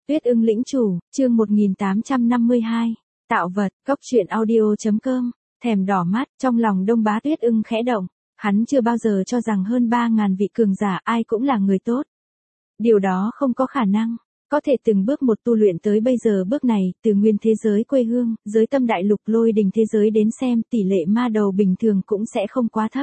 Tuyết ưng lĩnh chủ, chương 1852. Tạo vật, cốc truyện audio.com. Thèm đỏ mắt, trong lòng Đông Bá Tuyết ưng khẽ động. Hắn chưa bao giờ cho rằng hơn 3.000 vị cường giả ai cũng là người tốt. Điều đó không có khả năng. Có thể từng bước một tu luyện tới bây giờ bước này, từ nguyên thế giới quê hương, giới tâm đại lục lôi đình thế giới đến xem tỷ lệ ma đầu bình thường cũng sẽ không quá thấp.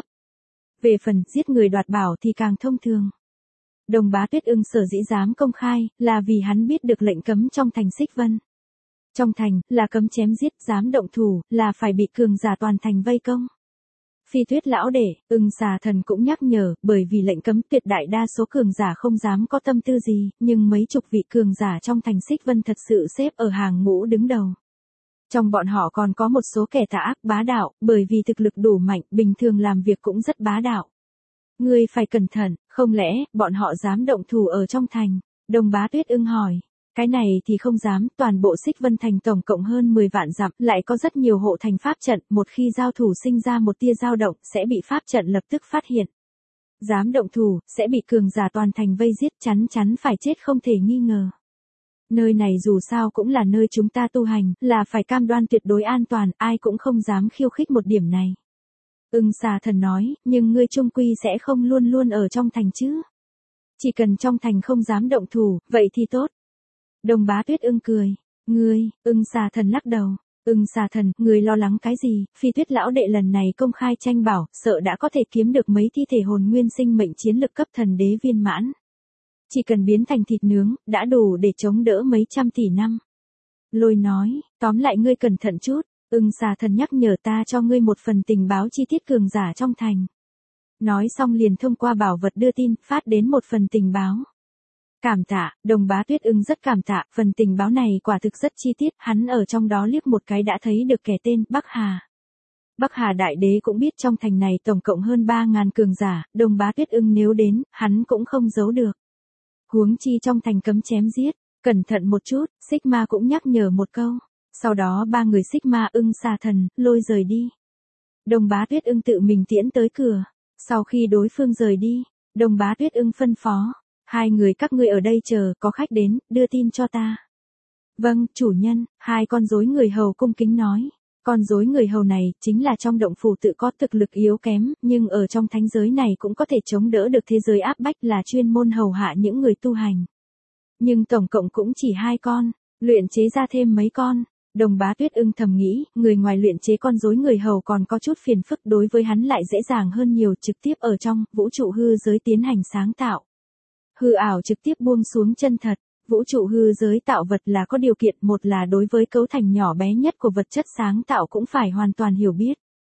Về phần giết người đoạt bảo thì càng thông thường. Đông Bá Tuyết ưng sở dĩ dám công khai, là vì hắn biết được lệnh cấm trong thành Xích Vân. Trong thành, là cấm chém giết, dám động thủ, là phải bị cường giả toàn thành vây công. Phi Tuyết lão đệ, Ưng Xà Thần cũng nhắc nhở, bởi vì lệnh cấm tuyệt đại đa số cường giả không dám có tâm tư gì, nhưng mấy chục vị cường giả trong thành Xích Vân thật sự xếp ở hàng ngũ đứng đầu. Trong bọn họ còn có một số kẻ tà ác bá đạo, bởi vì thực lực đủ mạnh, bình thường làm việc cũng rất bá đạo. Ngươi phải cẩn thận, không lẽ, bọn họ dám động thủ ở trong thành? Đông Bá Tuyết ưng hỏi. Cái này thì không dám, toàn bộ Xích Vân thành tổng cộng hơn 10 vạn dặm, lại có rất nhiều hộ thành pháp trận, một khi giao thủ sinh ra một tia dao động, sẽ bị pháp trận lập tức phát hiện. Dám động thủ, sẽ bị cường giả toàn thành vây giết, chắn chắn phải chết không thể nghi ngờ. Nơi này dù sao cũng là nơi chúng ta tu hành, là phải cam đoan tuyệt đối an toàn, ai cũng không dám khiêu khích một điểm này. Ưng Xà Thần nói, nhưng ngươi chung quy sẽ không luôn luôn ở trong thành chứ. Chỉ cần trong thành không dám động thủ, vậy thì tốt. Đông Bá Tuyết ưng cười. Ngươi, Ưng Xà Thần lắc đầu. Ưng Xà Thần, ngươi lo lắng cái gì? Phi Tuyết lão đệ lần này công khai tranh bảo, sợ đã có thể kiếm được mấy thi thể hồn nguyên sinh mệnh chiến lực cấp thần đế viên mãn. Chỉ cần biến thành thịt nướng, đã đủ để chống đỡ mấy trăm tỷ năm. Lôi nói, tóm lại ngươi cẩn thận chút. Ưng Xà Thần nhắc nhở ta cho ngươi một phần tình báo chi tiết cường giả trong thành. Nói xong liền thông qua bảo vật đưa tin, phát đến một phần tình báo. Cảm tạ, Đông Bá Tuyết ưng rất cảm tạ, phần tình báo này quả thực rất chi tiết, hắn ở trong đó liếc một cái đã thấy được kẻ tên Bắc Hà. Bắc Hà đại đế cũng biết trong thành này tổng cộng hơn 3.000 cường giả, Đông Bá Tuyết ưng nếu đến, hắn cũng không giấu được. Huống chi trong thành cấm chém giết, cẩn thận một chút, Xích Ma cũng nhắc nhở một câu. Sau đó ba người Xích Ma, Ưng Xà Thần, Lôi rời đi. Đông Bá Tuyết ưng tự mình tiễn tới cửa. Sau khi đối phương rời đi, Đông Bá Tuyết ưng phân phó. Hai người các ngươi ở đây chờ, có khách đến, đưa tin cho ta. Vâng, chủ nhân, hai con rối người hầu cung kính nói. Con rối người hầu này, chính là trong động phủ tự có thực lực yếu kém, nhưng ở trong thánh giới này cũng có thể chống đỡ được thế giới áp bách là chuyên môn hầu hạ những người tu hành. Nhưng tổng cộng cũng chỉ 2 con, luyện chế ra thêm mấy con. Đông Bá Tuyết ưng thầm nghĩ, người ngoài luyện chế con rối người hầu còn có chút phiền phức, đối với hắn lại dễ dàng hơn nhiều, trực tiếp ở trong vũ trụ hư giới tiến hành sáng tạo. Hư ảo trực tiếp buông xuống chân thật, vũ trụ hư giới tạo vật là có điều kiện, một là đối với cấu thành nhỏ bé nhất của vật chất sáng tạo cũng phải hoàn toàn hiểu biết.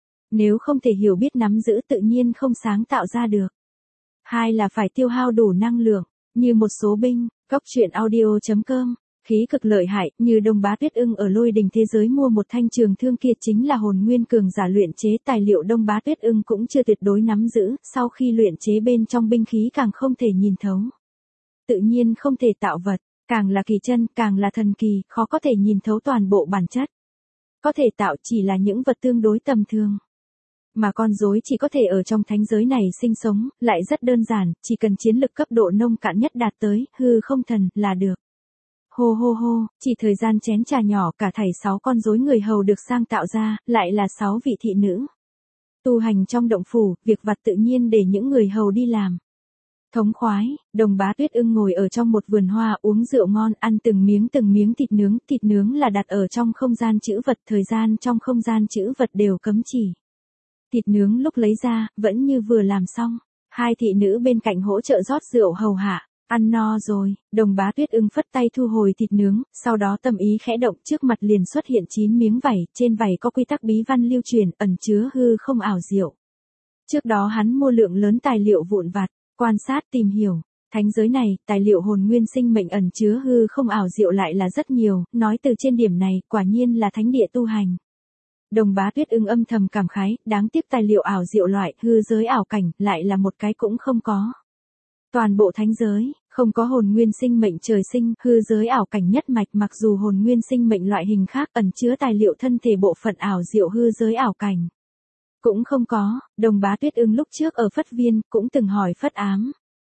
Nếu không thể hiểu biết nắm giữ tự nhiên không sáng tạo ra được. Hai là phải tiêu hao đủ năng lượng, như một số binh, cốc truyện audio.com. Khí cực lợi hại, như Đông Bá Tuyết ưng ở lôi đình thế giới mua một thanh trường thương kia chính là hồn nguyên cường giả luyện chế, tài liệu Đông Bá Tuyết ưng cũng chưa tuyệt đối nắm giữ, sau khi luyện chế bên trong binh khí càng không thể nhìn thấu. Tự nhiên không thể tạo vật, càng là kỳ chân, càng là thần kỳ, khó có thể nhìn thấu toàn bộ bản chất. Có thể tạo chỉ là những vật tương đối tầm thường. Mà con rối chỉ có thể ở trong thánh giới này sinh sống, lại rất đơn giản, chỉ cần chiến lực cấp độ nông cạn nhất đạt tới, hư không thần, là được. Hô hô hô, chỉ thời gian chén trà nhỏ cả thảy 6 con rối người hầu được sang tạo ra, lại là 6 vị thị nữ. Tu hành trong động phủ, việc vặt tự nhiên để những người hầu đi làm. Thống khoái, Đông Bá Tuyết ưng ngồi ở trong một vườn hoa uống rượu ngon, ăn từng miếng thịt nướng là đặt ở trong không gian trữ vật, thời gian trong không gian trữ vật đều cấm chỉ. Thịt nướng lúc lấy ra, vẫn như vừa làm xong, hai thị nữ bên cạnh hỗ trợ rót rượu hầu hạ. Ăn no rồi, Đông Bá Tuyết ưng phất tay thu hồi thịt nướng, sau đó tâm ý khẽ động, trước mặt liền xuất hiện 9 miếng vảy, trên vảy có quy tắc bí văn lưu truyền, ẩn chứa hư không ảo diệu. Trước đó hắn mua lượng lớn tài liệu vụn vặt, quan sát tìm hiểu, thánh giới này, tài liệu hồn nguyên sinh mệnh ẩn chứa hư không ảo diệu lại là rất nhiều, nói từ trên điểm này, quả nhiên là thánh địa tu hành. Đông Bá Tuyết ưng âm thầm cảm khái, đáng tiếc tài liệu ảo diệu loại hư giới ảo cảnh, lại là một cái cũng không có. Toàn bộ thánh giới, không có hồn nguyên sinh mệnh trời sinh, hư giới ảo cảnh nhất mạch, mặc dù hồn nguyên sinh mệnh loại hình khác ẩn chứa tài liệu thân thể bộ phận ảo diệu hư giới ảo cảnh. Cũng không có, Đông Bá Tuyết ưng lúc trước ở Phất Viên, cũng từng hỏi Phất Ám.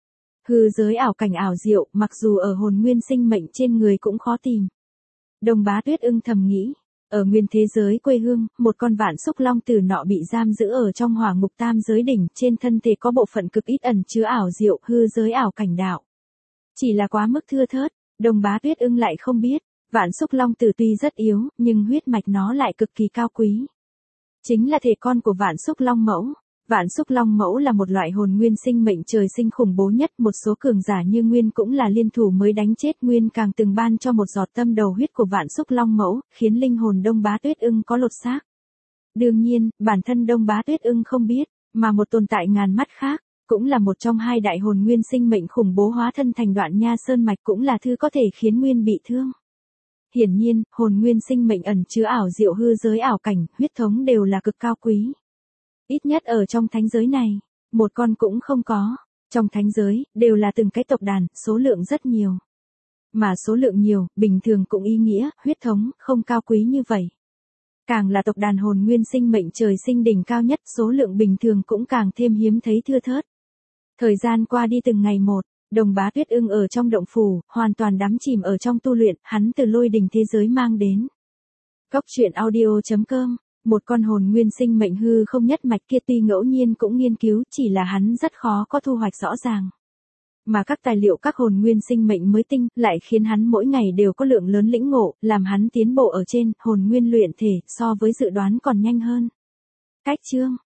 Hư giới ảo cảnh ảo diệu, mặc dù ở hồn nguyên sinh mệnh trên người cũng khó tìm. Đông Bá Tuyết Ưng thầm nghĩ, ở nguyên thế giới quê hương, một con vạn xúc long tử nọ bị giam giữ ở trong hỏa ngục tam giới đỉnh, trên thân thể có bộ phận cực ít ẩn chứa ảo diệu, hư giới ảo cảnh đạo. Chỉ là quá mức thưa thớt, Đông Bá Tuyết Ưng lại không biết, vạn xúc long tử tuy rất yếu, nhưng huyết mạch nó lại cực kỳ cao quý. Chính là thể con của vạn xúc long mẫu. Vạn xúc long mẫu là một loại hồn nguyên sinh mệnh trời sinh khủng bố nhất, một số cường giả như Nguyên cũng là liên thủ mới đánh chết Nguyên, càng từng ban cho một giọt tâm đầu huyết của vạn xúc long mẫu, khiến linh hồn Đông Bá Tuyết Ưng có lột xác. Đương nhiên, bản thân Đông Bá Tuyết Ưng không biết, mà một tồn tại ngàn mắt khác, cũng là một trong hai đại hồn nguyên sinh mệnh khủng bố hóa thân thành Đoạn Nha Sơn mạch, cũng là thứ có thể khiến Nguyên bị thương. Hiển nhiên, hồn nguyên sinh mệnh ẩn chứa ảo diệu, hư giới ảo cảnh, huyết thống đều là cực cao quý. Ít nhất ở trong thánh giới này, một con cũng không có. Trong thánh giới, đều là từng cái tộc đàn, số lượng rất nhiều. Mà số lượng nhiều, bình thường cũng ý nghĩa, huyết thống, không cao quý như vậy. Càng là tộc đàn hồn nguyên sinh mệnh trời sinh đỉnh cao nhất, số lượng bình thường cũng càng thêm hiếm thấy thưa thớt. Thời gian qua đi từng ngày một, Đông Bá Tuyết Ưng ở trong động phủ, hoàn toàn đắm chìm ở trong tu luyện, hắn từ lôi đình thế giới mang đến. Cốc truyện audio.com. Một con hồn nguyên sinh mệnh hư không nhất mạch kia tuy ngẫu nhiên cũng nghiên cứu, chỉ là hắn rất khó có thu hoạch rõ ràng. Mà các tài liệu các hồn nguyên sinh mệnh mới tinh lại khiến hắn mỗi ngày đều có lượng lớn lĩnh ngộ, làm hắn tiến bộ ở trên hồn nguyên luyện thể, so với dự đoán còn nhanh hơn. Cách chương